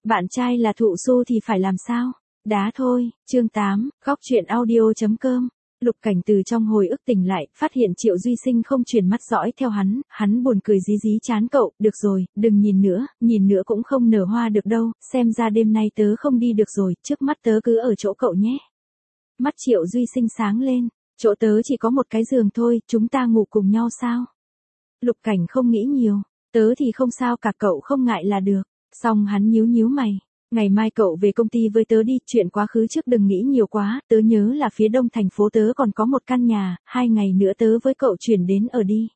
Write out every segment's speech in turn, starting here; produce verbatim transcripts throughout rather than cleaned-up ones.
Bạn trai là thụ su thì phải làm sao? Đá thôi. Chương tám, góc truyện audio.com. Lục Cảnh từ trong hồi ức tỉnh lại, phát hiện Triệu Duy Sinh không chuyển mắt dõi theo hắn, hắn buồn cười dí dí chán cậu, được rồi, đừng nhìn nữa, nhìn nữa cũng không nở hoa được đâu, xem ra đêm nay tớ không đi được rồi, trước mắt tớ cứ ở chỗ cậu nhé. Mắt Triệu Duy Sinh sáng lên, chỗ tớ chỉ có một cái giường thôi, chúng ta ngủ cùng nhau sao? Lục Cảnh không nghĩ nhiều, tớ thì không sao cả, cậu không ngại là được. Xong hắn nhíu nhíu mày, ngày mai cậu về công ty với tớ đi, chuyện quá khứ trước đừng nghĩ nhiều quá, tớ nhớ là phía đông thành phố tớ còn có một căn nhà, hai ngày nữa tớ với cậu chuyển đến ở đi.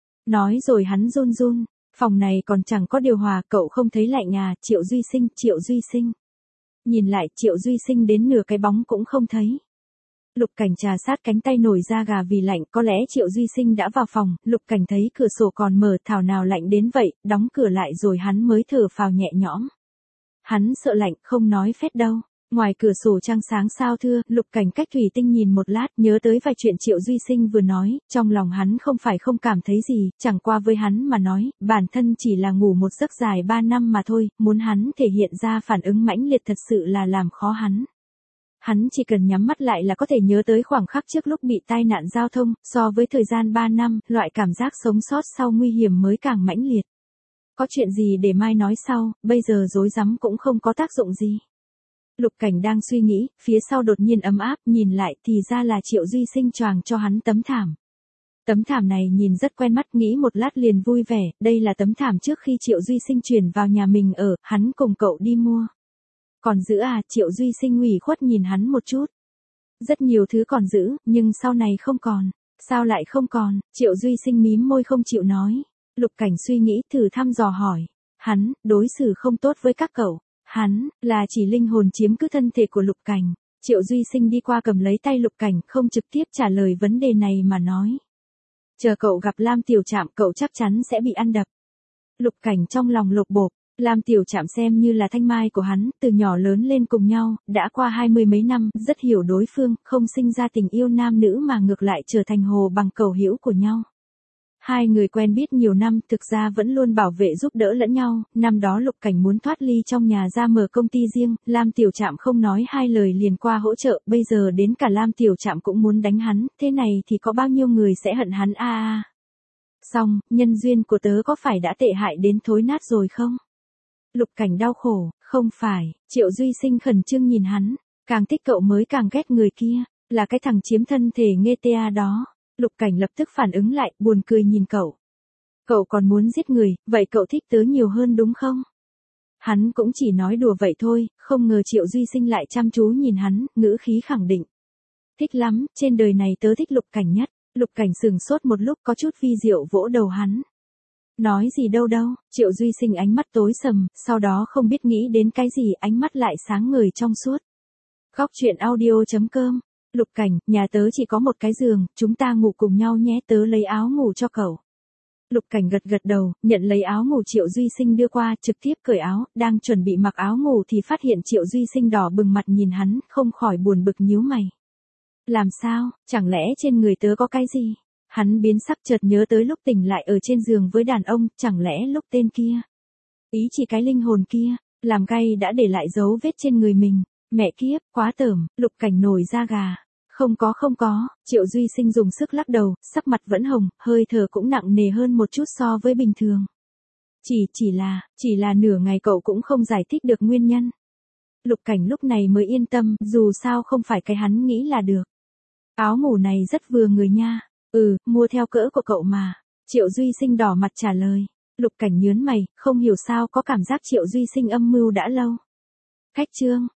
Nói rồi hắn run run, phòng này còn chẳng có điều hòa, cậu không thấy lạnh à? Triệu Duy Sinh, Triệu Duy Sinh. Nhìn lại, Triệu Duy Sinh đến nửa cái bóng cũng không thấy. Lục Cảnh trà sát cánh tay nổi da gà vì lạnh, có lẽ Triệu Duy Sinh đã vào phòng, Lục Cảnh thấy cửa sổ còn mở, thảo nào lạnh đến vậy, đóng cửa lại rồi hắn mới thở phào nhẹ nhõm. Hắn sợ lạnh, không nói phét đâu. Ngoài cửa sổ trăng sáng sao thưa, Lục Cảnh cách thủy tinh nhìn một lát, nhớ tới vài chuyện Triệu Duy Sinh vừa nói, trong lòng hắn không phải không cảm thấy gì, chẳng qua với hắn mà nói, bản thân chỉ là ngủ một giấc dài ba năm mà thôi, muốn hắn thể hiện ra phản ứng mãnh liệt thật sự là làm khó hắn. Hắn chỉ cần nhắm mắt lại là có thể nhớ tới khoảng khắc trước lúc bị tai nạn giao thông, so với thời gian ba năm, loại cảm giác sống sót sau nguy hiểm mới càng mãnh liệt. Có chuyện gì để mai nói sau, bây giờ rối rắm cũng không có tác dụng gì. Lục Cảnh đang suy nghĩ, phía sau đột nhiên ấm áp, nhìn lại thì ra là Triệu Duy Sinh choàng cho hắn tấm thảm. Tấm thảm này nhìn rất quen mắt, nghĩ một lát liền vui vẻ, đây là tấm thảm trước khi Triệu Duy Sinh chuyển vào nhà mình ở, hắn cùng cậu đi mua. Còn giữ à? Triệu Duy Sinh ủy khuất nhìn hắn một chút. Rất nhiều thứ còn giữ, nhưng sau này không còn. Sao lại không còn? Triệu Duy Sinh mím môi không chịu nói. Lục Cảnh suy nghĩ, thử thăm dò hỏi. Hắn, đối xử không tốt với các cậu. Hắn, là chỉ linh hồn chiếm cứ thân thể của Lục Cảnh. Triệu Duy Sinh đi qua cầm lấy tay Lục Cảnh, không trực tiếp trả lời vấn đề này mà nói. Chờ cậu gặp Lam Tiểu Trạm cậu chắc chắn sẽ bị ăn đập. Lục Cảnh trong lòng lột bột. Lam Tiểu Trạm xem như là thanh mai của hắn, từ nhỏ lớn lên cùng nhau, đã qua hai mươi mấy năm, rất hiểu đối phương, không sinh ra tình yêu nam nữ mà ngược lại trở thành hồ bằng cầu hữu của nhau. Hai người quen biết nhiều năm, thực ra vẫn luôn bảo vệ giúp đỡ lẫn nhau, năm đó Lục Cảnh muốn thoát ly trong nhà ra mở công ty riêng, Lam Tiểu Trạm không nói hai lời liền qua hỗ trợ, bây giờ đến cả Lam Tiểu Trạm cũng muốn đánh hắn, thế này thì có bao nhiêu người sẽ hận hắn a a. Xong, nhân duyên của tớ có phải đã tệ hại đến thối nát rồi không? Lục Cảnh đau khổ, không phải, Triệu Duy Sinh khẩn trương nhìn hắn, càng thích cậu mới càng ghét người kia, là cái thằng chiếm thân thể nghê tea đó. Lục Cảnh lập tức phản ứng lại, buồn cười nhìn cậu. Cậu còn muốn giết người, vậy cậu thích tớ nhiều hơn đúng không? Hắn cũng chỉ nói đùa vậy thôi, không ngờ Triệu Duy Sinh lại chăm chú nhìn hắn, ngữ khí khẳng định. Thích lắm, trên đời này tớ thích Lục Cảnh nhất. Lục Cảnh sừng sốt một lúc có chút vi diệu vỗ đầu hắn. Nói gì đâu đâu, Triệu Duy Sinh ánh mắt tối sầm, sau đó không biết nghĩ đến cái gì, ánh mắt lại sáng ngời trong suốt. Góc truyện audio.com. Lục Cảnh, nhà tớ chỉ có một cái giường, chúng ta ngủ cùng nhau nhé, tớ lấy áo ngủ cho cậu. Lục Cảnh gật gật đầu, nhận lấy áo ngủ Triệu Duy Sinh đưa qua, trực tiếp cởi áo, đang chuẩn bị mặc áo ngủ thì phát hiện Triệu Duy Sinh đỏ bừng mặt nhìn hắn, không khỏi buồn bực nhíu mày. Làm sao, chẳng lẽ trên người tớ có cái gì? Hắn biến sắc chợt nhớ tới lúc tỉnh lại ở trên giường với đàn ông, chẳng lẽ lúc tên kia. Ý chỉ cái linh hồn kia, làm gay đã để lại dấu vết trên người mình. Mẹ kiếp, quá tởm, Lục Cảnh nổi da gà. Không có không có, Triệu Duy Sinh dùng sức lắc đầu, sắc mặt vẫn hồng, hơi thở cũng nặng nề hơn một chút so với bình thường. Chỉ, chỉ là, chỉ là nửa ngày cậu cũng không giải thích được nguyên nhân. Lục Cảnh lúc này mới yên tâm, dù sao không phải cái hắn nghĩ là được. Áo ngủ này rất vừa người nha. Ừ, mua theo cỡ của cậu mà. Triệu Duy Sinh đỏ mặt trả lời. Lục Cảnh nhớn mày, không hiểu sao có cảm giác Triệu Duy Sinh âm mưu đã lâu. Cách chương.